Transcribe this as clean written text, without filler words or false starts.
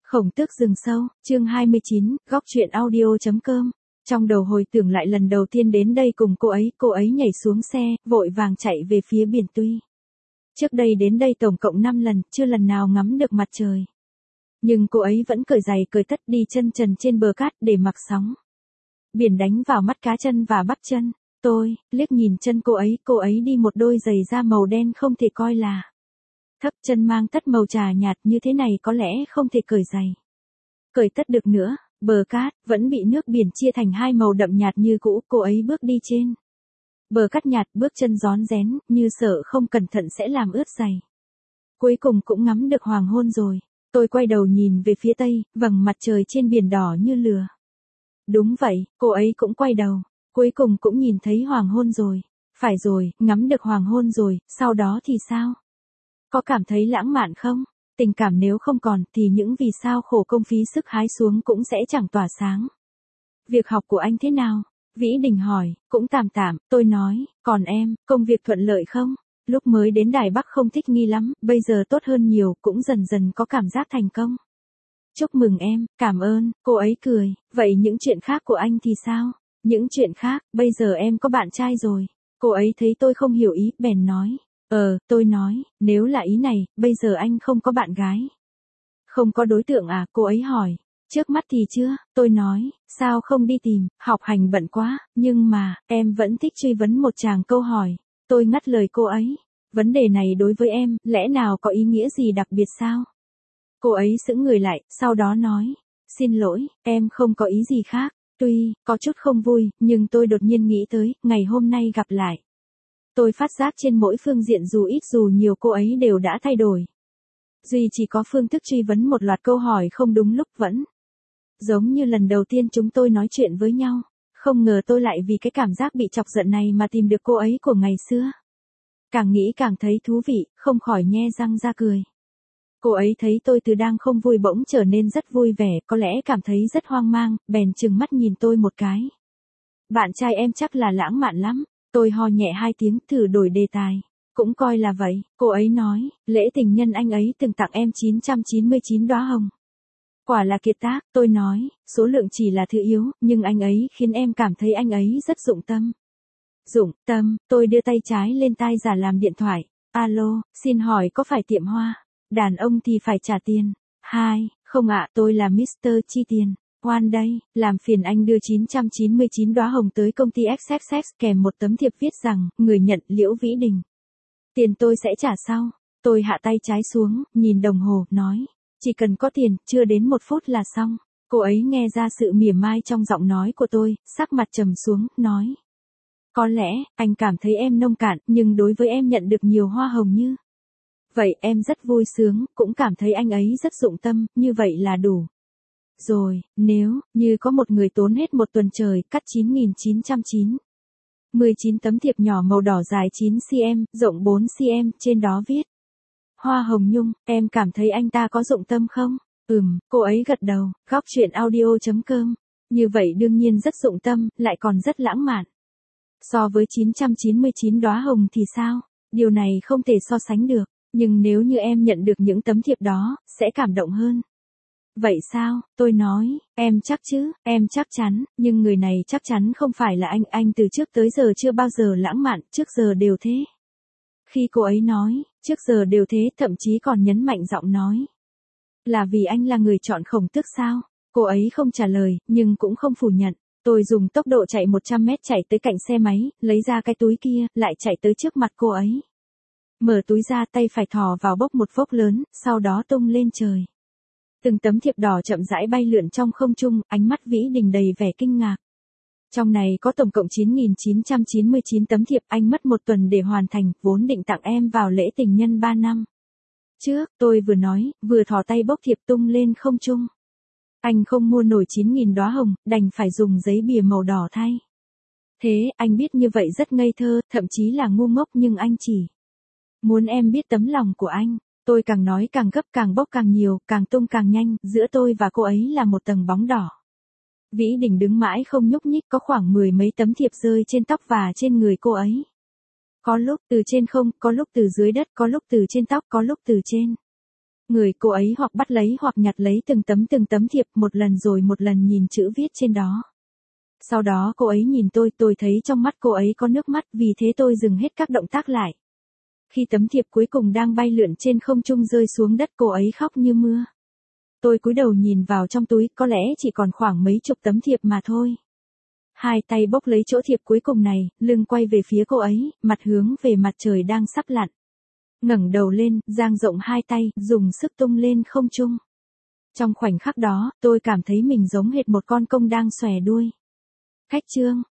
Khổng Tước rừng sâu, chương 29, góc truyện audio.com. Trong đầu hồi tưởng lại lần đầu tiên đến đây cùng cô ấy nhảy xuống xe, vội vàng chạy về phía biển Tuy. Trước đây đến đây tổng cộng 5 lần, chưa lần nào ngắm được mặt trời. Nhưng cô ấy vẫn cởi giày cởi tất đi chân trần trên bờ cát để mặc sóng. Biển đánh vào mắt cá chân và bắp chân. Tôi liếc nhìn chân cô ấy đi một đôi giày da màu đen không thể coi là thấp, chân mang tất màu trà nhạt như thế này có lẽ không thể cởi giày. Cởi tất được nữa, bờ cát vẫn bị nước biển chia thành hai màu đậm nhạt như cũ, cô ấy bước đi trên bờ cát nhạt, bước chân rón rén, như sợ không cẩn thận sẽ làm ướt giày. Cuối cùng cũng ngắm được hoàng hôn rồi. Tôi quay đầu nhìn về phía tây, vầng mặt trời trên biển đỏ như lửa. Đúng vậy, cô ấy cũng quay đầu, cuối cùng cũng nhìn thấy hoàng hôn rồi. Phải rồi, ngắm được hoàng hôn rồi, sau đó thì sao? Có cảm thấy lãng mạn không? Tình cảm nếu không còn thì những vì sao khổ công phí sức hái xuống cũng sẽ chẳng tỏa sáng. Việc học của anh thế nào? Vĩ Đình hỏi. Cũng tạm tạm, tôi nói. Còn em, công việc thuận lợi không? Lúc mới đến Đài Bắc không thích nghi lắm, bây giờ tốt hơn nhiều, cũng dần dần có cảm giác thành công. Chúc mừng em, cảm ơn, cô ấy cười. Vậy những chuyện khác của anh thì sao? Những chuyện khác, bây giờ em có bạn trai rồi. Cô ấy thấy tôi không hiểu ý, bèn nói. Tôi nói, nếu là ý này, bây giờ anh không có bạn gái. Không có đối tượng à, cô ấy hỏi. Trước mắt thì chưa, tôi nói, sao không đi tìm, học hành bận quá, nhưng mà, em vẫn thích truy vấn một chàng câu hỏi. Tôi ngắt lời cô ấy. Vấn đề này đối với em, lẽ nào có ý nghĩa gì đặc biệt sao? Cô ấy sững người lại, sau đó nói. Xin lỗi, em không có ý gì khác. Tuy, có chút không vui, nhưng tôi đột nhiên nghĩ tới, ngày hôm nay gặp lại. Tôi phát giác trên mỗi phương diện dù ít dù nhiều cô ấy đều đã thay đổi. Duy chỉ có phương thức truy vấn một loạt câu hỏi không đúng lúc vẫn. Giống như lần đầu tiên chúng tôi nói chuyện với nhau. Không ngờ tôi lại vì cái cảm giác bị chọc giận này mà tìm được cô ấy của ngày xưa. Càng nghĩ càng thấy thú vị, không khỏi nhe răng ra cười. Cô ấy thấy tôi từ đang không vui bỗng trở nên rất vui vẻ, có lẽ cảm thấy rất hoang mang, bèn trừng mắt nhìn tôi một cái. Bạn trai em chắc là lãng mạn lắm. Tôi ho nhẹ 2 tiếng, thử đổi đề tài. Cũng coi là vậy, cô ấy nói, lễ tình nhân anh ấy từng tặng em 999 đóa hồng. Quả là kiệt tác, tôi nói, số lượng chỉ là thứ yếu, nhưng anh ấy khiến em cảm thấy anh ấy rất dụng tâm. Dụng tâm, tôi đưa tay trái lên tai giả làm điện thoại. Alo, xin hỏi có phải tiệm hoa? Đàn ông thì phải trả tiền. Không ạ, tôi là Mr. Chi Tiền. One đây, làm phiền anh đưa 999 đóa hồng tới công ty XXX kèm một tấm thiệp viết rằng, người nhận Liễu Vĩ Đình. Tiền tôi sẽ trả sau. Tôi hạ tay trái xuống, nhìn đồng hồ, nói. Chỉ cần có tiền, chưa đến 1 phút là xong. Cô ấy nghe ra sự mỉa mai trong giọng nói của tôi, sắc mặt trầm xuống, nói. Có lẽ, anh cảm thấy em nông cạn, nhưng đối với em nhận được nhiều hoa hồng như vậy em rất vui sướng, cũng cảm thấy anh ấy rất dụng tâm, như vậy là đủ. Rồi, nếu như có một người tốn hết 1 tuần trời, cắt 9.919 tấm thiệp nhỏ màu đỏ dài 9cm, rộng 4cm, trên đó viết. Hoa hồng nhung, em cảm thấy anh ta có dụng tâm không? Cô ấy gật đầu. Góc truyện audio.com. Như vậy đương nhiên rất dụng tâm, lại còn rất lãng mạn. So với 999 đóa hồng thì sao? Điều này không thể so sánh được. Nhưng nếu như em nhận được những tấm thiệp đó, sẽ cảm động hơn. Vậy sao? Tôi nói, em chắc chứ, em chắc chắn, nhưng người này chắc chắn không phải là anh từ trước tới giờ chưa bao giờ lãng mạn, trước giờ đều thế. Khi cô ấy nói, trước giờ đều thế, thậm chí còn nhấn mạnh giọng nói. Là vì anh là người chọn Khổng Tước sao? Cô ấy không trả lời, nhưng cũng không phủ nhận. Tôi dùng tốc độ chạy 100 mét chạy tới cạnh xe máy, lấy ra cái túi kia, lại chạy tới trước mặt cô ấy. Mở túi ra, tay phải thò vào bốc một vốc lớn, sau đó tung lên trời. Từng tấm thiệp đỏ chậm rãi bay lượn trong không trung, ánh mắt Vĩ Đình đầy vẻ kinh ngạc. Trong này có tổng cộng 9.999 tấm thiệp, anh mất 1 tuần để hoàn thành, vốn định tặng em vào lễ tình nhân 3 năm. Trước, tôi vừa nói, vừa thò tay bốc thiệp tung lên không trung. Anh không mua nổi 9.000 đóa hồng, đành phải dùng giấy bìa màu đỏ thay. Thế, anh biết như vậy rất ngây thơ, thậm chí là ngu ngốc, nhưng anh chỉ muốn em biết tấm lòng của anh. Tôi càng nói càng gấp, càng bốc càng nhiều, càng tung càng nhanh, giữa tôi và cô ấy là một tầng bóng đỏ. Vĩ Đình đứng mãi không nhúc nhích, có khoảng 10 mấy tấm thiệp rơi trên tóc và trên người cô ấy. Có lúc từ trên không, có lúc từ dưới đất, có lúc từ trên tóc, có lúc từ trên Người cô ấy hoặc bắt lấy hoặc nhặt lấy từng tấm thiệp một lần rồi một lần nhìn chữ viết trên đó. Sau đó cô ấy nhìn tôi thấy trong mắt cô ấy có nước mắt, vì thế tôi dừng hết các động tác lại. Khi tấm thiệp cuối cùng đang bay lượn trên không trung rơi xuống đất, cô ấy khóc như mưa. Tôi cúi đầu nhìn vào trong túi, có lẽ chỉ còn khoảng mấy chục tấm thiệp mà thôi. Hai tay bốc lấy chỗ thiệp cuối cùng này, lưng quay về phía cô ấy, mặt hướng về mặt trời đang sắp lặn. Ngẩng đầu lên, dang rộng hai tay, dùng sức tung lên không trung. Trong khoảnh khắc đó, tôi cảm thấy mình giống hệt một con công đang xòe đuôi. Khách chương.